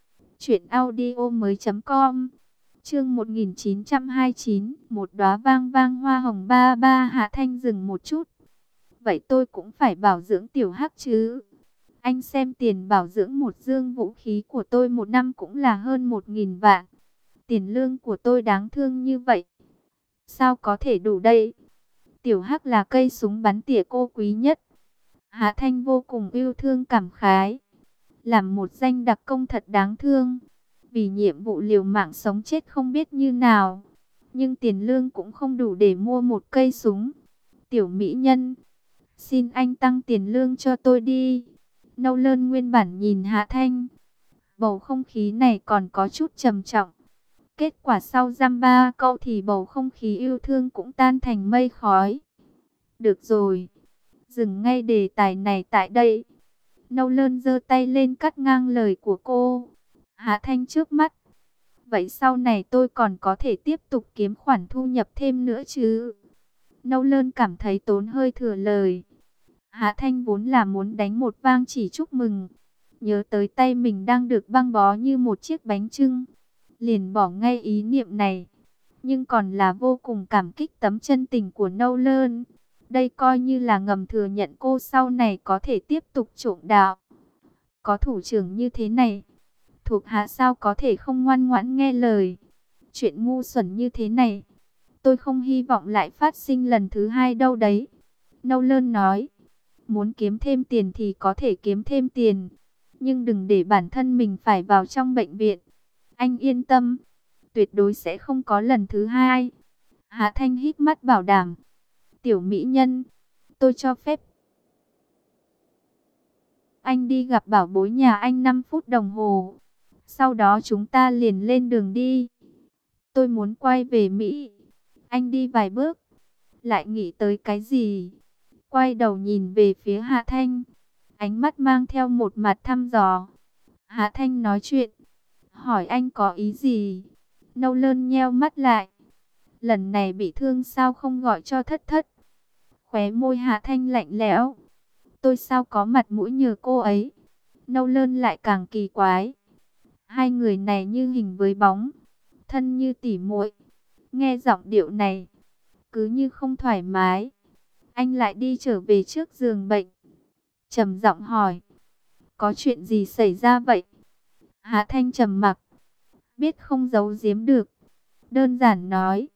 truyệnaudiomoi.com. Chương 1929, một đóa vang vang hoa hồng ba ba. Hạ Thanh dừng một chút. Vậy tôi cũng phải bảo dưỡng tiểu hắc chứ? Anh xem tiền bảo dưỡng một dương vũ khí của tôi một năm cũng là hơn 1.000 vạn. Tiền lương của tôi đáng thương như vậy, sao có thể đủ đây? Tiểu Hắc là cây súng bắn tỉa cô quý nhất. Hạ Thanh vô cùng yêu thương cảm khái. Làm một danh đặc công thật đáng thương. Vì nhiệm vụ liều mạng sống chết không biết như nào. Nhưng tiền lương cũng không đủ để mua một cây súng. Tiểu mỹ nhân, xin anh tăng tiền lương cho tôi đi. Nâu Lơn nguyên bản nhìn Hạ Thanh. Bầu không khí này còn có chút trầm trọng. Kết quả sau dăm ba câu thì bầu không khí yêu thương cũng tan thành mây khói. Được rồi, dừng ngay đề tài này tại đây. Nâu Lơn giơ tay lên cắt ngang lời của cô. Hạ Thanh trước mắt. Vậy sau này tôi còn có thể tiếp tục kiếm khoản thu nhập thêm nữa chứ? Nâu Lơn cảm thấy tốn hơi thừa lời. Hạ Thanh vốn là muốn đánh một vang chỉ chúc mừng. Nhớ tới tay mình đang được băng bó như một chiếc bánh chưng, liền bỏ ngay ý niệm này. Nhưng còn là vô cùng cảm kích tấm chân tình của Nâu Lơn. Đây coi như là ngầm thừa nhận cô sau này có thể tiếp tục trộm đạo. Có thủ trưởng như thế này, thuộc hạ sao có thể không ngoan ngoãn nghe lời? Chuyện ngu xuẩn như thế này, tôi không hy vọng lại phát sinh lần thứ hai đâu đấy. Nâu Lơn nói, muốn kiếm thêm tiền thì có thể kiếm thêm tiền. nhưng đừng để bản thân mình phải vào trong bệnh viện. Anh yên tâm, tuyệt đối sẽ không có lần thứ hai. Hạ Thanh híp mắt bảo đảm. Tiểu mỹ nhân, tôi cho phép anh đi gặp bảo bối nhà anh 5 phút đồng hồ. Sau đó chúng ta liền lên đường đi. Tôi muốn quay về Mỹ. Anh đi vài bước, lại nghĩ tới cái gì? Quay đầu nhìn về phía Hạ Thanh, ánh mắt mang theo một mặt thăm dò. Hạ Thanh nói chuyện, hỏi anh có ý gì? Nâu Lơn nheo mắt lại. Lần này bị thương sao không gọi cho Thất Thất? Khóe môi Hạ Thanh lạnh lẽo. Tôi sao có mặt mũi nhờ cô ấy? Nâu Lơn lại càng kỳ quái. Hai người này như hình với bóng, thân như tỉ muội. Nghe giọng điệu này, cứ như không thoải mái. Anh lại đi trở về trước giường bệnh, trầm giọng hỏi. Có chuyện gì xảy ra vậy? Hạ Thanh trầm mặc, biết không giấu giếm được. Đơn giản nói.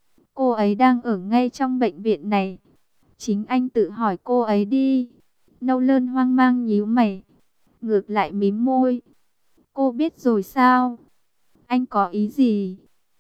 Cô ấy đang ở ngay trong bệnh viện này. Chính anh tự hỏi cô ấy đi. Nâu Lơn hoang mang nhíu mày, ngược lại mím môi. Cô biết rồi sao? Anh có ý gì?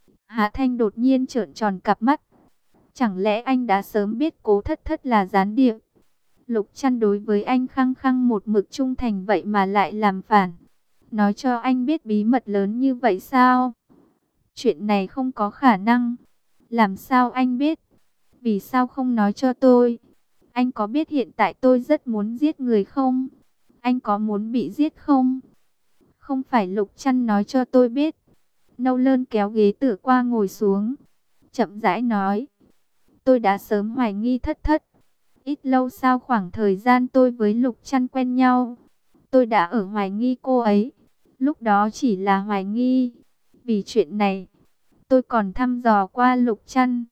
Hạ Thanh đột nhiên trợn tròn cặp mắt. Chẳng lẽ anh đã sớm biết Cố Thất Thất là gián điệp? Lục Trăn đối với anh khăng khăng một mực trung thành, vậy mà lại làm phản. Nói cho anh biết bí mật lớn như vậy sao? Chuyện này không có khả năng. Làm sao anh biết? Vì sao không nói cho tôi? Anh có biết hiện tại tôi rất muốn giết người không? Anh có muốn bị giết không? Không phải Lục Trăn nói cho tôi biết. Nâu Lơn kéo ghế tựa qua ngồi xuống, chậm rãi nói. Tôi đã sớm hoài nghi Thất Thất. Ít lâu sau khoảng thời gian tôi với Lục Trăn quen nhau, tôi đã ở hoài nghi cô ấy. Lúc đó chỉ là hoài nghi. Vì chuyện này, tôi còn thăm dò qua Lục Trăn.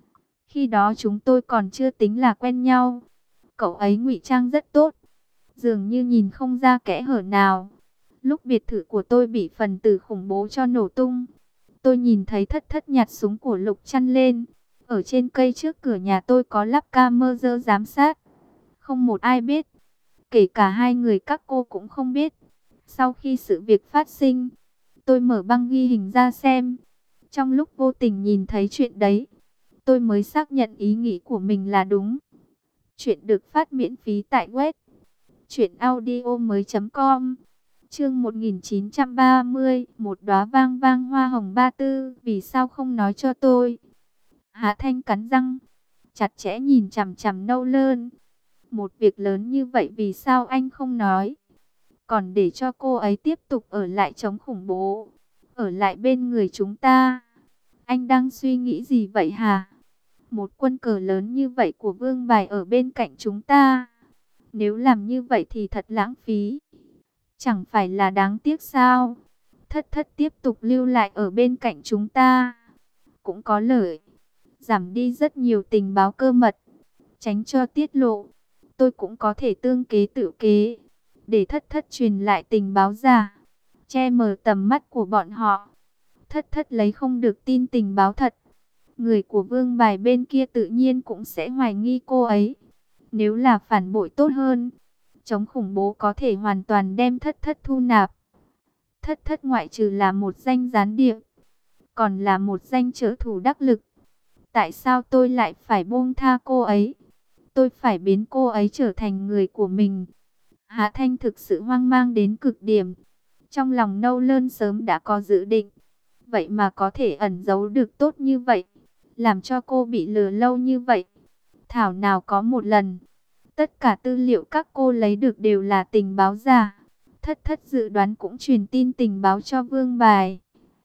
Khi đó chúng tôi còn chưa tính là quen nhau. Cậu ấy ngụy trang rất tốt, dường như nhìn không ra kẽ hở nào. Lúc biệt thự của tôi bị phần tử khủng bố cho nổ tung, tôi nhìn thấy Thất Thất nhặt súng của Lục Trăn lên. Ở trên cây trước cửa nhà tôi có lắp camera giám sát. Không một ai biết, kể cả hai người các cô cũng không biết. Sau khi sự việc phát sinh, tôi mở băng ghi hình ra xem. Trong lúc vô tình nhìn thấy chuyện đấy, tôi mới xác nhận ý nghĩ của mình là đúng. Chuyện được phát miễn phí tại web truyệnaudiomoi.com. Chương 1930, một đóa vang vang hoa hồng 34, vì sao không nói cho tôi? Hạ Thanh cắn răng, chặt chẽ nhìn chằm chằm Nâu Lơn. Một việc lớn như vậy vì sao anh không nói? Còn để cho cô ấy tiếp tục ở lại chống khủng bố, ở lại bên người chúng ta. Anh đang suy nghĩ gì vậy hả? Một quân cờ lớn như vậy của Vương Bài ở bên cạnh chúng ta, nếu làm như vậy thì thật lãng phí. Chẳng phải là đáng tiếc sao? Thất Thất tiếp tục lưu lại ở bên cạnh chúng ta cũng có lợi, giảm đi rất nhiều tình báo cơ mật, tránh cho tiết lộ. Tôi cũng có thể tương kế tự kế, để Thất Thất truyền lại tình báo giả, che mờ tầm mắt của bọn họ. Thất Thất lấy không được tin tình báo thật, người của Vương Bài bên kia tự nhiên cũng sẽ hoài nghi cô ấy. Nếu là phản bội tốt hơn, chống khủng bố có thể hoàn toàn đem Thất Thất thu nạp. Thất Thất ngoại trừ là một danh gián điệp, còn là một danh trợ thủ đắc lực. Tại sao tôi lại phải buông tha cô ấy? Tôi phải biến cô ấy trở thành người của mình. Hạ Thanh thực sự hoang mang đến cực điểm. Trong lòng Nâu Lơn sớm đã có dự định, vậy mà có thể ẩn giấu được tốt như vậy, làm cho cô bị lừa lâu như vậy. Thảo nào có một lần, tất cả tư liệu các cô lấy được đều là tình báo giả. Thất Thất dự đoán cũng truyền tin tình báo cho Vương Bài.